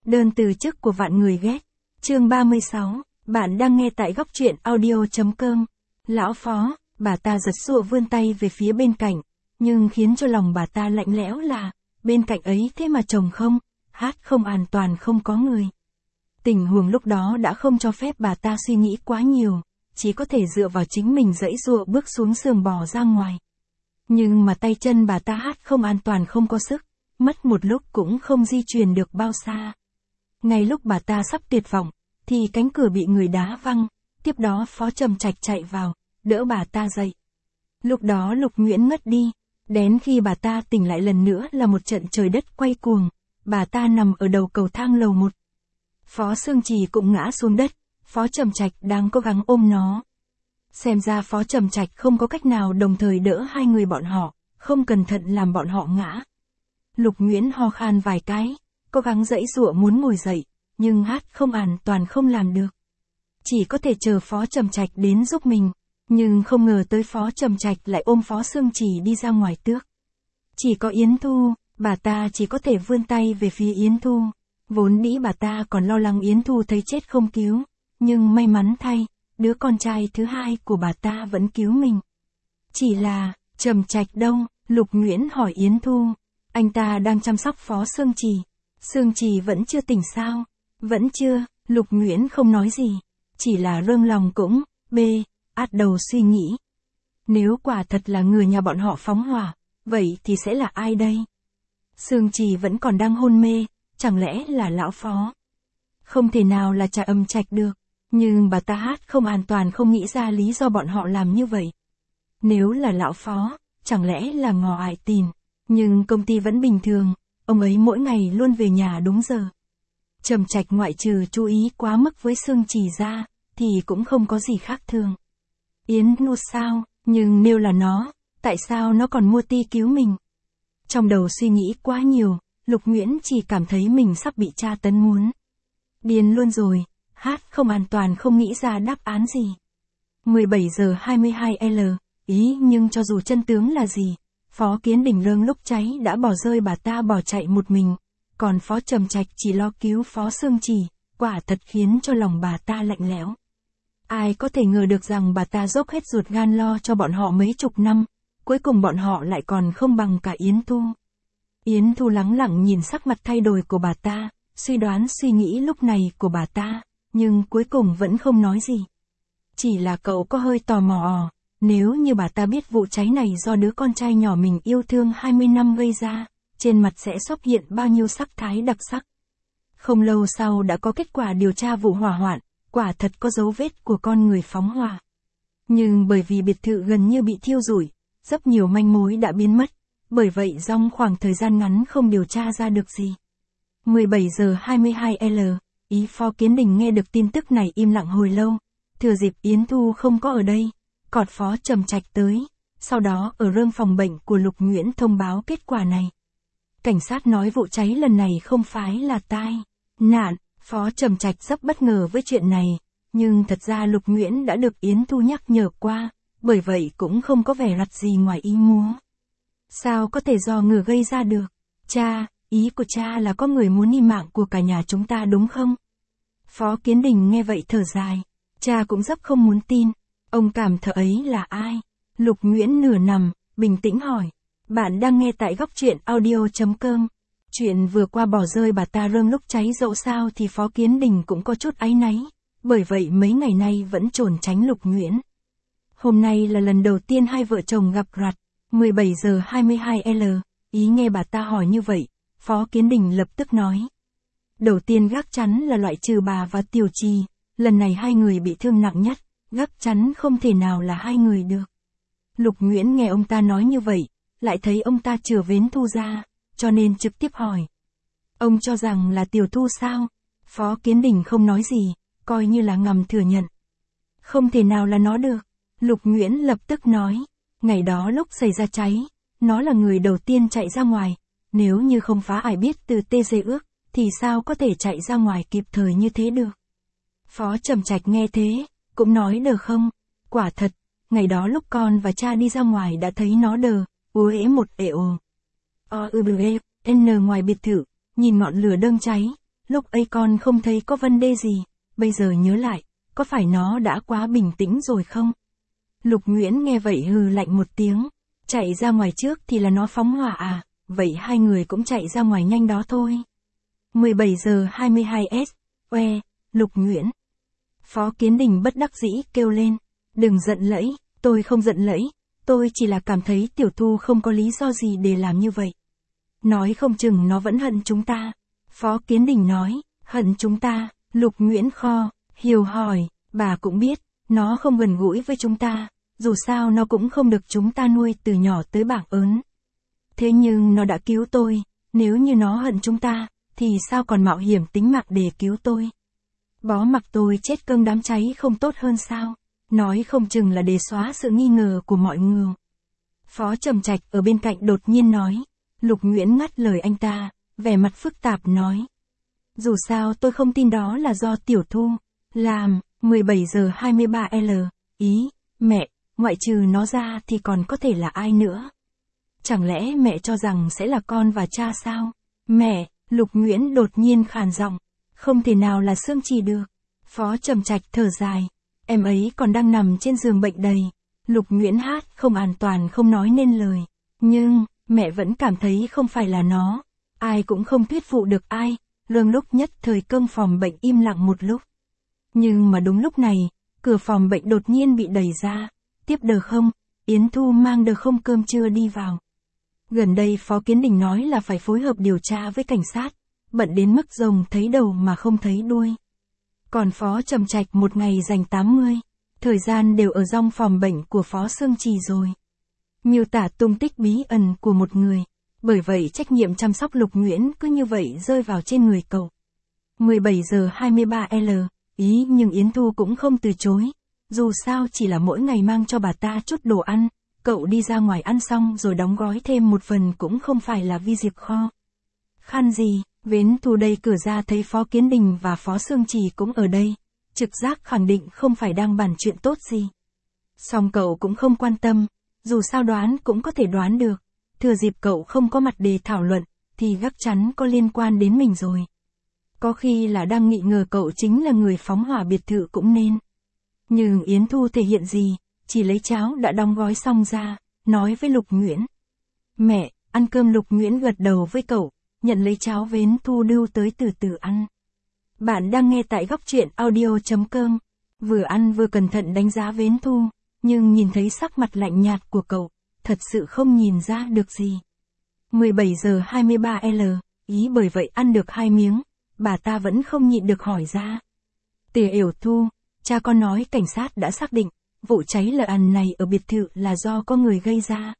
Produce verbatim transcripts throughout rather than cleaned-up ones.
Đơn từ chức của vạn người ghét. Chương ba mươi sáu, bạn đang nghe tại góc truyện audio.com. Lão Phó, bà ta giật sụa vươn tay về phía bên cạnh, nhưng khiến cho lòng bà ta lạnh lẽo là, bên cạnh ấy thế mà chồng không, hát không an toàn không có người. Tình huống lúc đó đã không cho phép bà ta suy nghĩ quá nhiều, chỉ có thể dựa vào chính mình giãy giụa bước xuống giường bò ra ngoài. Nhưng mà tay chân bà ta hát không an toàn không có sức, mất một lúc cũng không di chuyển được bao xa. Ngay lúc bà ta sắp tuyệt vọng, thì cánh cửa bị người đá văng, tiếp đó Phó Trầm Trạch chạy vào, đỡ bà ta dậy. Lúc đó Lục Nguyễn ngất đi, đến khi bà ta tỉnh lại lần nữa là một trận trời đất quay cuồng, bà ta nằm ở đầu cầu thang lầu một. Phó Sương Trì cũng ngã xuống đất, Phó Trầm Trạch đang cố gắng ôm nó. Xem ra Phó Trầm Trạch không có cách nào đồng thời đỡ hai người bọn họ, không cẩn thận làm bọn họ ngã. Lục Nguyễn ho khan vài cái, cố gắng giãy giụa muốn ngồi dậy, nhưng hát không an toàn không làm được. Chỉ có thể chờ Phó Trầm Trạch đến giúp mình, nhưng không ngờ tới Phó Trầm Trạch lại ôm Phó Sương Trì đi ra ngoài tước. Chỉ có Yến Thu, bà ta chỉ có thể vươn tay về phía Yến Thu. Vốn dĩ bà ta còn lo lắng Yến Thu thấy chết không cứu, nhưng may mắn thay, đứa con trai thứ hai của bà ta vẫn cứu mình. Chỉ là, Trầm Trạch đâu? Lục Nguyễn hỏi Yến Thu. Anh ta đang chăm sóc Phó Sương Trì. Sương Trì vẫn chưa tỉnh sao? Vẫn chưa, Lục Nguyễn không nói gì. Chỉ là rơm lòng cũng, bê, át đầu suy nghĩ. Nếu quả thật là người nhà bọn họ phóng hỏa, vậy thì sẽ là ai đây? Sương Trì vẫn còn đang hôn mê, chẳng lẽ là lão Phó? Không thể nào là Trà Âm Trạch được, nhưng bà ta hát không an toàn không nghĩ ra lý do bọn họ làm như vậy. Nếu là lão Phó, chẳng lẽ là Ngọ Ải Tìn, nhưng công ty vẫn bình thường, ông ấy mỗi ngày luôn về nhà đúng giờ. Trầm Trạch ngoại trừ chú ý quá mức với Sương Trì ra, thì cũng không có gì khác thường. Yến Thu sao, nhưng nếu là nó, tại sao nó còn mua ti cứu mình? Trong đầu suy nghĩ quá nhiều, Lục Nguyễn chỉ cảm thấy mình sắp bị tra tấn muốn điên luôn rồi, hát không an toàn không nghĩ ra đáp án gì. mười bảy giờ hai mươi hai lờ, ý nhưng cho dù chân tướng là gì, Phó Kiến Đình Rơm lúc cháy đã bỏ rơi bà ta bỏ chạy một mình, còn Phó Trầm Trạch chỉ lo cứu Phó Sương Trì, quả thật khiến cho lòng bà ta lạnh lẽo. Ai có thể ngờ được rằng bà ta dốc hết ruột gan lo cho bọn họ mấy chục năm, cuối cùng bọn họ lại còn không bằng cả Yến Thu. Yến Thu lắng lặng nhìn sắc mặt thay đổi của bà ta, suy đoán suy nghĩ lúc này của bà ta, nhưng cuối cùng vẫn không nói gì. Chỉ là cậu có hơi tò mò, nếu như bà ta biết vụ cháy này do đứa con trai nhỏ mình yêu thương hai mươi năm gây ra, trên mặt sẽ xuất hiện bao nhiêu sắc thái đặc sắc. Không lâu sau đã có kết quả điều tra vụ hỏa hoạn, quả thật có dấu vết của con người phóng hỏa. Nhưng bởi vì biệt thự gần như bị thiêu rụi, rất nhiều manh mối đã biến mất, bởi vậy trong khoảng thời gian ngắn không điều tra ra được gì. mười bảy giờ hai mươi hai lờ, ý Phó Kiến Đình nghe được tin tức này im lặng hồi lâu, thừa dịp Yến Thu không có ở đây, cọt Phó Trầm Trạch tới, sau đó ở rơm phòng bệnh của Lục Nguyễn thông báo kết quả này. Cảnh sát nói vụ cháy lần này không phải là tai nạn, Phó Trầm Trạch rất bất ngờ với chuyện này, nhưng thật ra Lục Nguyễn đã được Yến Thu nhắc nhở qua, bởi vậy cũng không có vẻ rặt gì ngoài ý muốn. Sao có thể do ngừa gây ra được? Cha, ý của cha là có người muốn đi mạng của cả nhà chúng ta đúng không? Phó Kiến Đình nghe vậy thở dài, cha cũng rất không muốn tin, ông cảm thở ấy là ai? Lục Nguyễn nửa nằm, bình tĩnh hỏi, bạn đang nghe tại góc truyện audio.com. Chuyện vừa qua bỏ rơi bà ta rơm lúc cháy dẫu sao thì Phó Kiến Đình cũng có chút áy náy, bởi vậy mấy ngày nay vẫn trốn tránh Lục Nguyễn. Hôm nay là lần đầu tiên hai vợ chồng gặp rặt, mười bảy giờ hai mươi hai lờ, ý nghe bà ta hỏi như vậy, Phó Kiến Đình lập tức nói. Đầu tiên gác chắn là loại trừ bà và Tiểu Trì, lần này hai người bị thương nặng nhất, gác chắn không thể nào là hai người được. Lục Nguyễn nghe ông ta nói như vậy, lại thấy ông ta chừa vến Thu ra, cho nên trực tiếp hỏi. Ông cho rằng là Tiểu Thu sao? Phó Kiến Đình không nói gì, coi như là ngầm thừa nhận. Không thể nào là nó được. Lục Nguyễn lập tức nói, ngày đó lúc xảy ra cháy, nó là người đầu tiên chạy ra ngoài, nếu như không phá ải biết từ tê dê ước, thì sao có thể chạy ra ngoài kịp thời như thế được. Phó Trầm Trạch nghe thế, cũng nói đờ không, quả thật, ngày đó lúc con và cha đi ra ngoài đã thấy nó đờ, uế ế một ệ ồ. O ư bê, n ngoài biệt thự, nhìn ngọn lửa đơm cháy, lúc ấy con không thấy có vấn đề gì, bây giờ nhớ lại, có phải nó đã quá bình tĩnh rồi không? Lục Nguyễn nghe vậy hừ lạnh một tiếng, chạy ra ngoài trước thì là nó phóng hỏa à, vậy hai người cũng chạy ra ngoài nhanh đó thôi. mười bảy giờ hai mươi hai S, oe, Lục Nguyễn. Phó Kiến Đình bất đắc dĩ kêu lên, đừng giận lẫy, tôi không giận lẫy, tôi chỉ là cảm thấy Tiểu Thu không có lý do gì để làm như vậy. Nói không chừng nó vẫn hận chúng ta. Phó Kiến Đình nói, hận chúng ta, Lục Nguyễn kho, hiều hỏi, bà cũng biết, nó không gần gũi với chúng ta, dù sao nó cũng không được chúng ta nuôi từ nhỏ tới bảng ớn. Thế nhưng nó đã cứu tôi, nếu như nó hận chúng ta, thì sao còn mạo hiểm tính mạng để cứu tôi? Bó mặc tôi chết cơm đám cháy không tốt hơn sao? Nói không chừng là để xóa sự nghi ngờ của mọi người. Phó Trầm Trạch ở bên cạnh đột nhiên nói. Lục Nguyễn ngắt lời anh ta, vẻ mặt phức tạp nói. Dù sao tôi không tin đó là do Tiểu Thu làm. mười bảy giờ hai mươi ba L, ý, mẹ, ngoại trừ nó ra thì còn có thể là ai nữa? Chẳng lẽ mẹ cho rằng sẽ là con và cha sao? Mẹ, Lục Nguyễn đột nhiên khàn giọng, không thể nào là Sương Trì được. Phó Trầm Trạch thở dài, em ấy còn đang nằm trên giường bệnh đầy. Lục Nguyễn hát không an toàn không nói nên lời, nhưng mẹ vẫn cảm thấy không phải là nó. Ai cũng không thuyết phục được ai, lương lúc nhất thời cơm phòng bệnh im lặng một lúc. Nhưng mà đúng lúc này, cửa phòng bệnh đột nhiên bị đẩy ra, tiếp đờ không, Yến Thu mang đờ không cơm trưa đi vào. Gần đây Phó Kiến Đình nói là phải phối hợp điều tra với cảnh sát, bận đến mức rồng thấy đầu mà không thấy đuôi. Còn Phó Trầm Trạch một ngày dành tám mươi, thời gian đều ở trong phòng bệnh của Phó Sương Trì rồi. Miêu tả tung tích bí ẩn của một người, bởi vậy trách nhiệm chăm sóc Lục Nguyễn cứ như vậy rơi vào trên người cậu. mười bảy giờ hai mươi ba L, ý nhưng Yến Thu cũng không từ chối, dù sao chỉ là mỗi ngày mang cho bà ta chút đồ ăn, cậu đi ra ngoài ăn xong rồi đóng gói thêm một phần cũng không phải là vi diệt kho. Khăn gì, Yến Thu đẩy cửa ra thấy Phó Kiến Đình và Phó Sương Trì cũng ở đây, trực giác khẳng định không phải đang bàn chuyện tốt gì. Song cậu cũng không quan tâm, dù sao đoán cũng có thể đoán được, thừa dịp cậu không có mặt để thảo luận, thì gắc chắn có liên quan đến mình rồi. Có khi là đang nghĩ ngờ cậu chính là người phóng hỏa biệt thự cũng nên. Nhưng Yến Thu thể hiện gì, chỉ lấy cháo đã đóng gói xong ra, nói với Lục Nguyễn. Mẹ, ăn cơm. Lục Nguyễn gật đầu với cậu, nhận lấy cháo với Yến Thu đưa tới từ từ ăn. Bạn đang nghe tại góc truyện audio chấm com, vừa ăn vừa cẩn thận đánh giá với Yến Thu, nhưng nhìn thấy sắc mặt lạnh nhạt của cậu, thật sự không nhìn ra được gì. mười bảy giờ hai mươi ba L, ý bởi vậy ăn được hai miếng, bà ta vẫn không nhịn được hỏi ra. Tề Yểu Thu, cha con nói cảnh sát đã xác định, vụ cháy lờ ăn này ở biệt thự là do có người gây ra.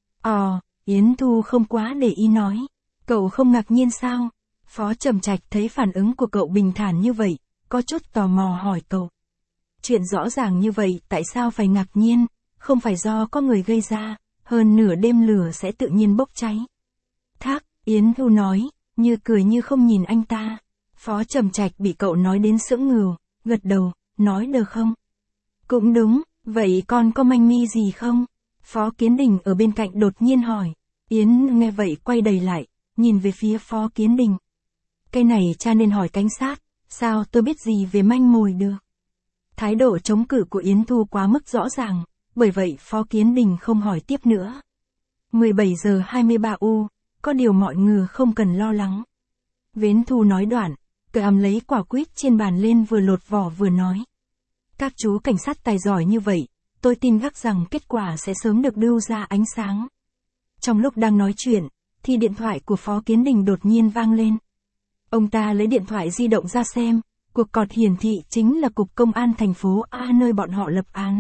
Ồ, Yến Thu không quá để ý nói, cậu không ngạc nhiên sao? Phó Trầm Trạch thấy phản ứng của cậu bình thản như vậy, có chút tò mò hỏi cậu. Chuyện rõ ràng như vậy tại sao phải ngạc nhiên, không phải do có người gây ra, hơn nửa đêm lửa sẽ tự nhiên bốc cháy. Thác, Yến Thu nói, như cười như không nhìn anh ta. Phó Trầm Trạch bị cậu nói đến sững ngừ, gật đầu, nói được không? Cũng đúng, vậy con có manh mi gì không? Phó Kiến Đình ở bên cạnh đột nhiên hỏi. Yến nghe vậy quay đầy lại, nhìn về phía Phó Kiến Đình. Cái này cha nên hỏi cảnh sát, sao tôi biết gì về manh mồi được? Thái độ chống cự của Yến Thu quá mức rõ ràng, bởi vậy Phó Kiến Đình không hỏi tiếp nữa. mười bảy giờ hai mươi ba U, có điều mọi người không cần lo lắng. Yến Thu nói đoạn, cầm lấy quả quýt trên bàn lên vừa lột vỏ vừa nói. Các chú cảnh sát tài giỏi như vậy, tôi tin gắc rằng kết quả sẽ sớm được đưa ra ánh sáng. Trong lúc đang nói chuyện, thì điện thoại của Phó Kiến Đình đột nhiên vang lên. Ông ta lấy điện thoại di động ra xem, cuộc cọt hiển thị chính là cục công an thành phố A nơi bọn họ lập án.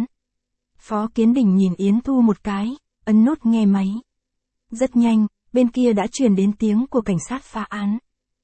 Phó Kiến Đình nhìn Yến Thu một cái, ấn nút nghe máy. Rất nhanh, bên kia đã truyền đến tiếng của cảnh sát phá án.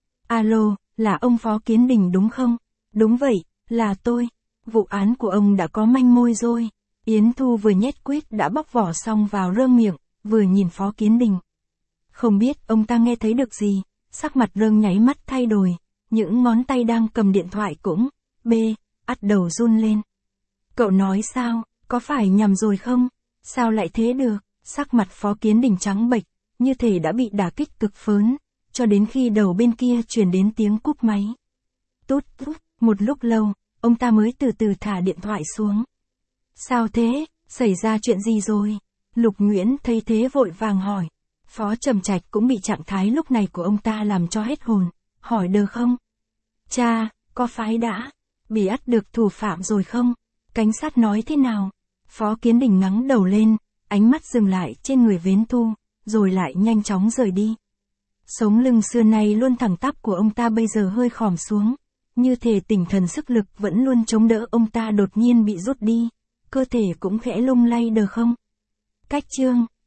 Alo, là ông Phó Kiến Đình đúng không? Đúng vậy, là tôi. Vụ án của ông đã có manh mối rồi. Yến Thu vừa nhét quýt đã bóc vỏ xong vào rơm miệng, vừa nhìn Phó Kiến Đình. Không biết ông ta nghe thấy được gì, sắc mặt rơm nháy mắt thay đổi, những ngón tay đang cầm điện thoại cũng, bê, ắt đầu run lên. Cậu nói sao, có phải nhầm rồi không? Sao lại thế được? Sắc mặt Phó Kiến Đình trắng bệch, như thể đã bị đả kích cực phớn, cho đến khi đầu bên kia truyền đến tiếng cúp máy. Tút tút, một lúc lâu, ông ta mới từ từ thả điện thoại xuống. Sao thế, xảy ra chuyện gì rồi? Lục Nguyễn thấy thế vội vàng hỏi. Phó Trầm Trạch cũng bị trạng thái lúc này của ông ta làm cho hết hồn, hỏi đờ không? Cha, có phải đã bị bắt được thủ phạm rồi không? Cảnh sát nói thế nào? Phó Kiến Đình ngẩng đầu lên, ánh mắt dừng lại trên người Vến Thu, rồi lại nhanh chóng rời đi. Sống lưng xưa nay luôn thẳng tắp của ông ta bây giờ hơi khòm xuống, như thể tinh thần sức lực vẫn luôn chống đỡ ông ta đột nhiên bị rút đi, cơ thể cũng khẽ lung lay đờ không? Cách chương